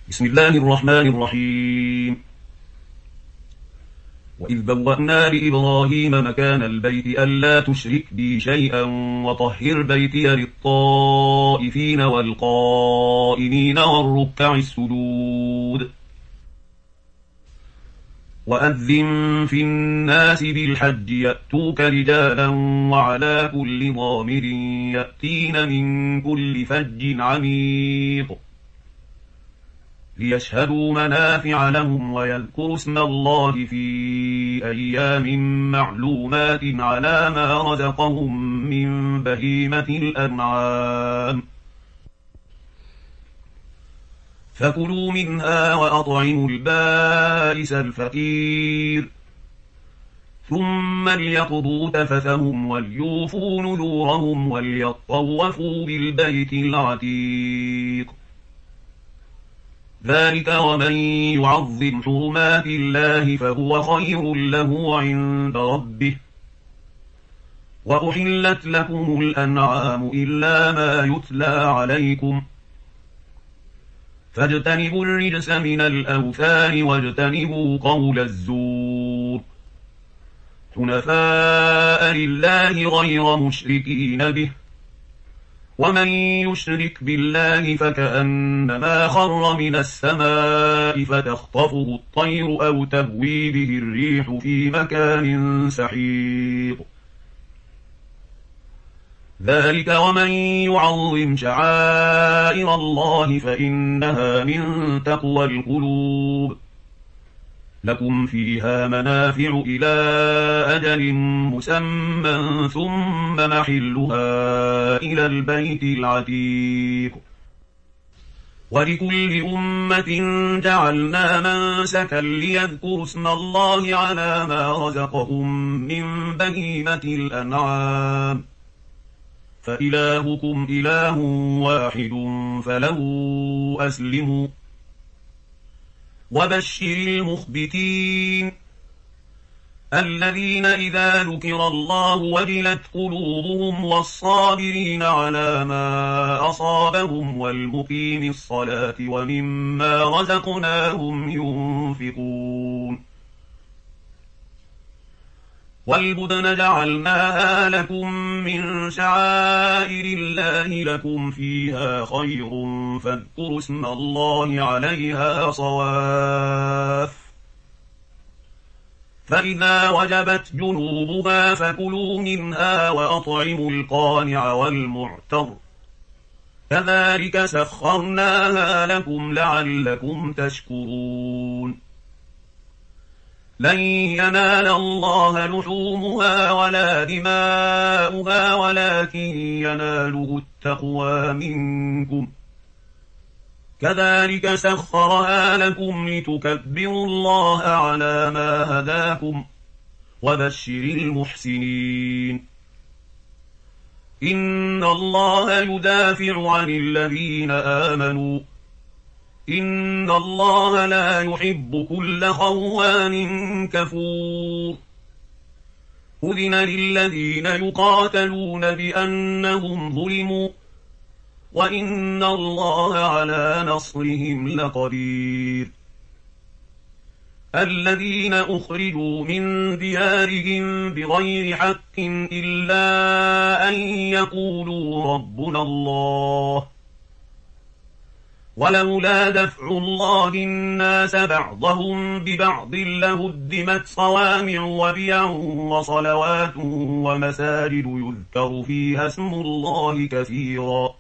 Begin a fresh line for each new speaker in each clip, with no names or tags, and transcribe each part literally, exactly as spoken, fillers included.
بسم الله الرحمن الرحيم. وإذ بوأنا لإبراهيم مكان البيت ألا تشرك بي شيئا وطهر بيتي للطائفين والقائمين والركع السجود. وأذن في الناس بالحج يأتوك رجالا وعلى كل ضامر يأتين من كل فج عميق ليشهدوا منافع لهم ويذكروا اسم الله في أيام معلومات على ما رزقهم من بهيمة الأنعام فكلوا منها وأطعموا البائس الفقير ثم ليقضوا تفثهم وليوفوا نذورهم وليطوفوا بالبيت العتيق. ذلك ومن يعظم حرمات الله فهو خير له عند ربه. وأحلت لكم الأنعام إلا ما يتلى عليكم فاجتنبوا الرجس من الأوثان واجتنبوا قول الزور حنفاء لله غير مشركين به. ومن يشرك بالله فكأنما خر من السماء فتخطفه الطير أو تهوي به الريح في مكان سحيق. ذلك ومن يعظم شعائر الله فإنها من تقوى القلوب. لكم فيها منافع إلى أجل مسمى ثم محلها إلى البيت العتيق. ولكل أمة جعلنا منسكا ليذكروا اسم الله على ما رزقهم من بهيمة الأنعام فإلهكم إله واحد فله أسلموا. وبشر المخبتين الذين إذا ذكر الله وجلت قلوبهم والصابرين على ما أصابهم والمقيم الصلاة ومما رزقناهم ينفقون. والبدن جعلناها لكم من شعائر الله لكم فيها خير فاذكروا اسم الله عليها صواف. فإذا وجبت جنوبها فكلوا منها وأطعموا القانع والمعتر كذلك سخرناها لكم لعلكم تشكرون. لن ينال الله لحومها ولا دماؤها ولكن يناله التقوى منكم كذلك سخرها لكم لتكبروا الله على ما هداكم وبشر المحسنين. إن الله يدافع عن الذين آمنوا إن الله لا يحب كل خوان كفور. أذن للذين يقاتلون بأنهم ظلموا وإن الله على نصرهم لقدير. الذين أخرجوا من ديارهم بغير حق إلا أن يقولوا ربنا الله ولولا دفع الله الناس بعضهم ببعض لهدمت صوامع وبيع وصلوات ومساجد يذكر فيها اسم الله كثيرا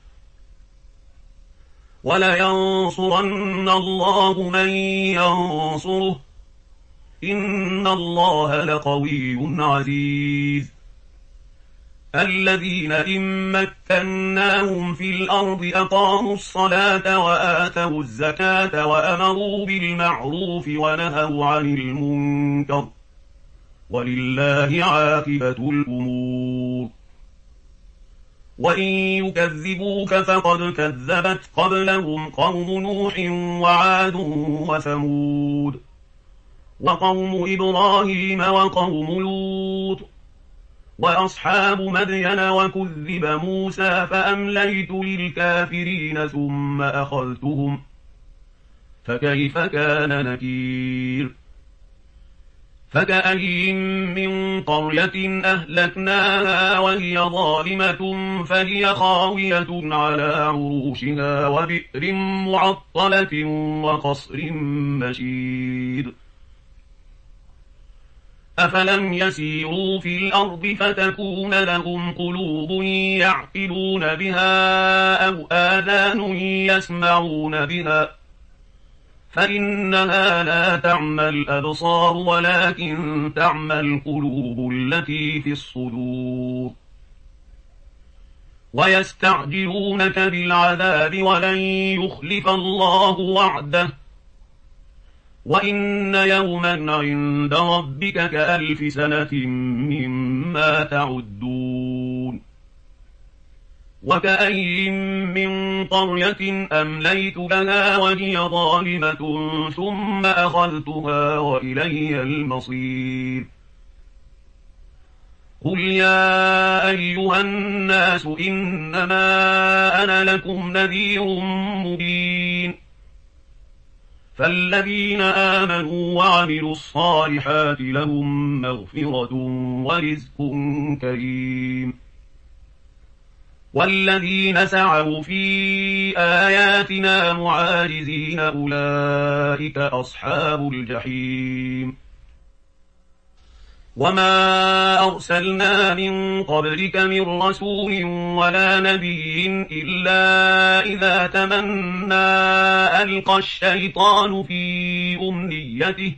ولينصرن الله من ينصره إن الله لقوي عزيز. الذين إن مكناهم في الأرض أقاموا الصلاة وآتوا الزكاة وأمروا بالمعروف ونهوا عن المنكر ولله عاقبة الأمور. وإن يكذبوك فقد كذبت قبلهم قوم نوح وعاد وثمود وقوم إبراهيم وقوم لوط وأصحاب مدين وكذب موسى فأمليت للكافرين ثم أخذتهم فكيف كان نكير. فكأين من قرية أهلكناها وهي ظالمة فهي خاوية على عروشها وبئر معطلة وقصر مشيد. أفلم يسيروا في الأرض فتكون لهم قلوب يعقلون بها أو آذان يسمعون بها فإنها لا تعمى الأبصار ولكن تعمى القلوب التي في الصدور. ويستعجلونك بالعذاب ولن يخلف الله وعده وإن يوما عند ربك كألف سنة مما تعدون. وكأين من قرية أمليت لها وهي ظالمة ثم أخذتها وإلي المصير. قل يا أيها الناس إنما أنا لكم نذير مبين. فالذين آمنوا وعملوا الصالحات لهم مغفرة ورزق كريم. والذين سعوا في آياتنا معاجزين أولئك أصحاب الجحيم. وما أرسلنا من قبلك من رسول ولا نبي إلا إذا تمنى ألقى الشيطان في أمنيته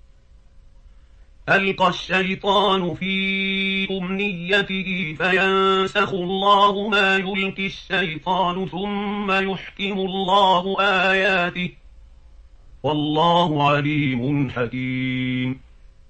ألقى الشيطان في أمنيته فينسخ الله ما يلقي الشيطان ثم يحكم الله آياته والله عليم حكيم.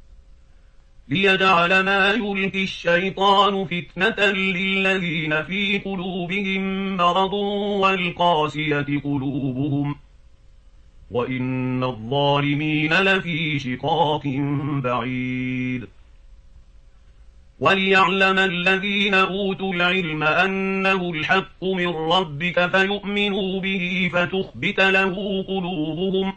ليجعل ما يلقي الشيطان فتنة للذين في قلوبهم مرض والقاسية قلوبهم وإن الظالمين لفي شقاق بعيد. وليعلم الذين أوتوا العلم أنه الحق من ربك فيؤمنوا به فتخبت له قلوبهم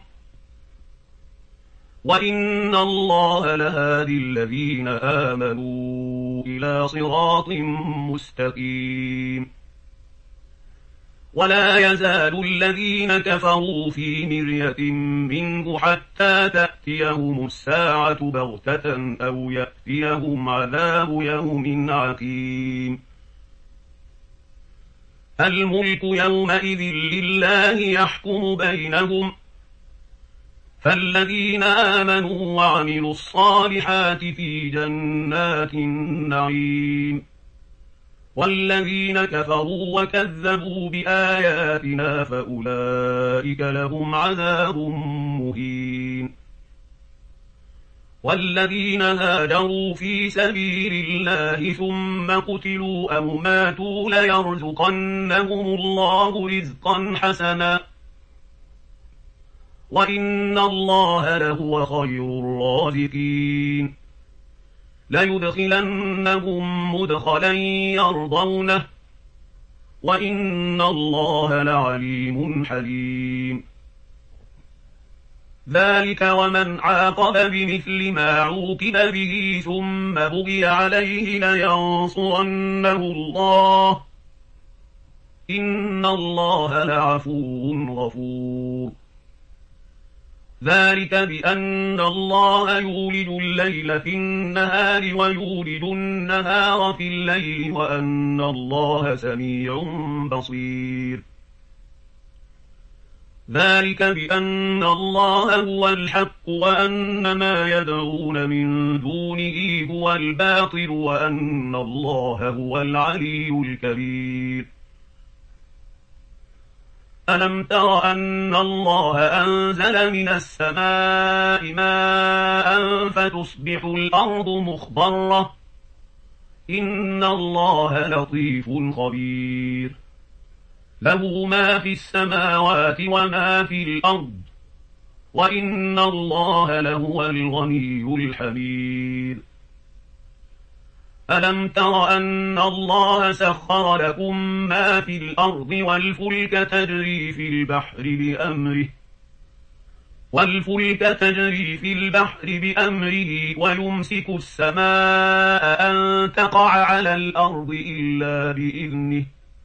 وإن الله لهادي الذين آمنوا إلى صراط مستقيم. ولا يزال الذين كفروا في مرية منه حتى تأتيهم الساعة بغتة أو يأتيهم عذاب يوم عقيم. الملك يومئذ لله يحكم بينهم فالذين آمنوا وعملوا الصالحات في جنات النعيم والذين كفروا وكذبوا بآياتنا فأولئك لهم عذاب مهين. والذين هاجروا في سبيل الله ثم قتلوا أو ماتوا ليرزقنهم الله رزقا حسنا وإن الله لهو خير الرازقين. ليدخلنهم مدخلا يرضونه وإن الله لعليم حليم. ذلك ومن عاقب بمثل ما عوقب به ثم بغي عليه لينصرنه الله إن الله لعفو غفور. ذلك بأن الله يولج الليل في النهار ويولج النهار في الليل وأن الله سميع بصير. ذلك بأن الله هو الحق وأن ما يدعون من دونه هو الباطل وأن الله هو العلي الكبير. ألم تر أن الله أنزل من السماء ماء فتصبح الأرض مخضرة إن الله لطيف خبير. له ما في السماوات وما في الأرض وإن الله لهو الغني الحميد. ألم تر أن الله سخر لكم ما في الأرض والفلك تجري في البحر بأمره والفلك تجري في البحر بأمره ويمسك السماء أن تقع على الأرض إلا بإذنه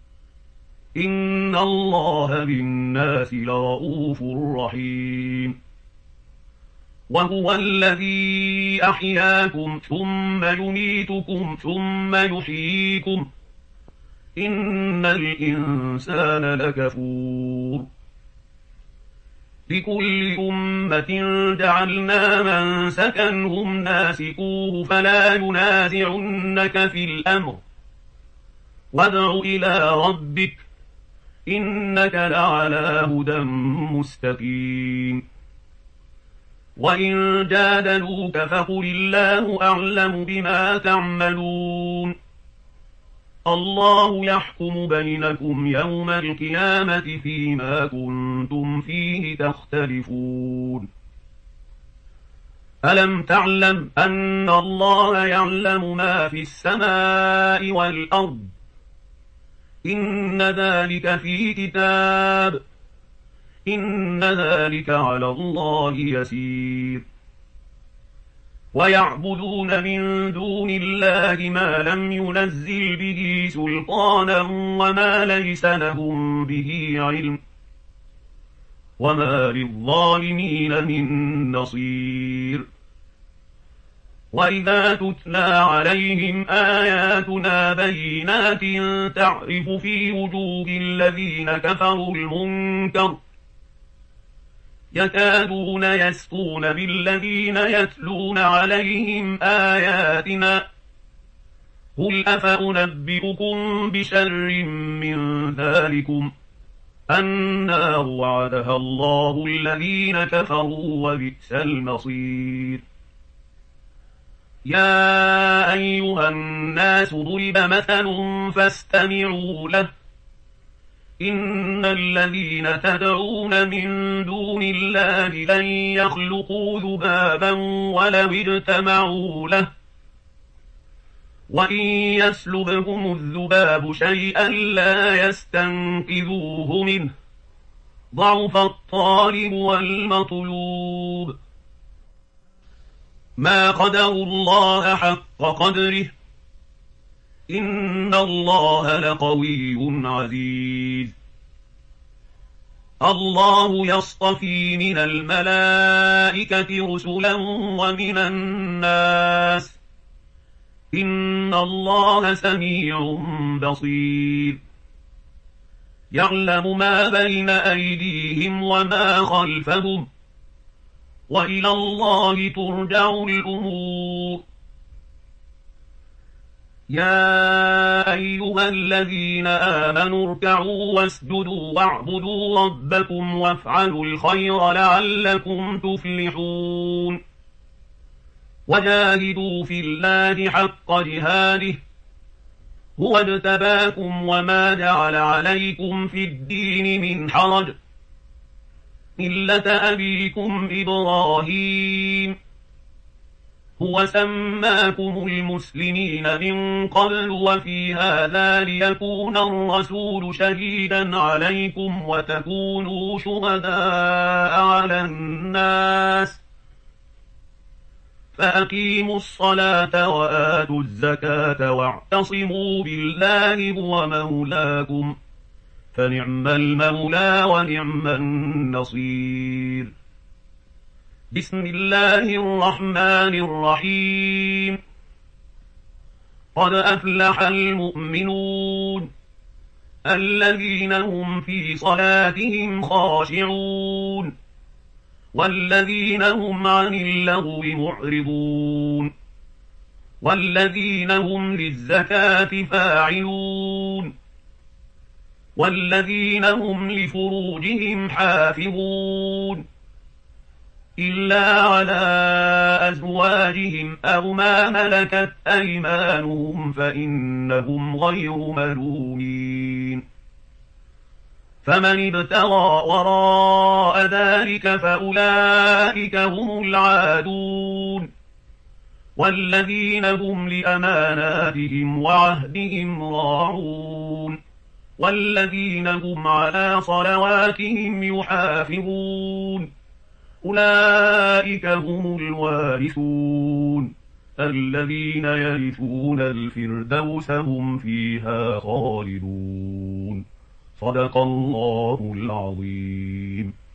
إن الله بالناس لرءوف رحيم وهو الذي أحياكم ثم يميتكم ثم يحييكم إن الإنسان لكفور لكل أمة جعلنا منسكا هم ناسكوه فلا ينازعنك في الأمر وادع إلى ربك إنك لعلى هدى مستقيم وإن جادلوك فقل الله أعلم بما تعملون الله يحكم بينكم يوم القيامة فيما كنتم فيه تختلفون ألم تعلم أن الله يعلم ما في السماء والأرض إن ذلك في كتاب إن ذلك على الله يسير ويعبدون من دون الله ما لم ينزل به سلطانا وما ليس لهم به علم وما للظالمين من نصير وإذا تتلى عليهم آياتنا بينات تعرف في وجوه الذين كفروا المنكر يكادون يسطون بالذين يتلون عليهم آياتنا قل أفأنبئكم بشر من ذلكم النار وعدها الله الذين كفروا وبئس المصير يا أيها الناس ضرب مثل فاستمعوا له إن الذين تدعون من دون الله لن يخلقوا ذبابا ولو اجتمعوا له وإن يسلبهم الذباب شيئا لا يستنقذوه منه ضعف الطالب والمطلوب ما قدروا الله حق قدره إن الله لقوي عزيز الله يصطفي من الملائكة رسلا ومن الناس إن الله سميع بصير يعلم ما بين أيديهم وما خلفهم وإلى الله ترجع الأمور يا أيها الذين آمنوا اركعوا واسجدوا واعبدوا ربكم وافعلوا الخير لعلكم تفلحون وجاهدوا في الله حق جهاده هو اجتباكم وما جعل عليكم في الدين من حرج ملة أبيكم إبراهيم هو سماكم المسلمين من قبل وفي هذا ليكون الرسول شهيدا عليكم وتكونوا شهداء على الناس فأقيموا الصلاة وآتوا الزكاة واعتصموا بالله هو مولاكم فنعم المولى ونعم النصير بسم الله الرحمن الرحيم قد أفلح المؤمنون الذين هم في صلاتهم خاشعون والذين هم عن اللغو معرضون والذين هم للزكاة فاعلون والذين هم لفروجهم حافظون إلا على أزواجهم أو ما ملكت أيمانهم فإنهم غير ملومين فمن ابتغى وراء ذلك فأولئك هم العادون والذين هم لأماناتهم وعهدهم راعون والذين هم على صلواتهم يحافظون أولئك هم الوارثون الذين يرثون الفردوس هم فيها خالدون. صدق الله العظيم.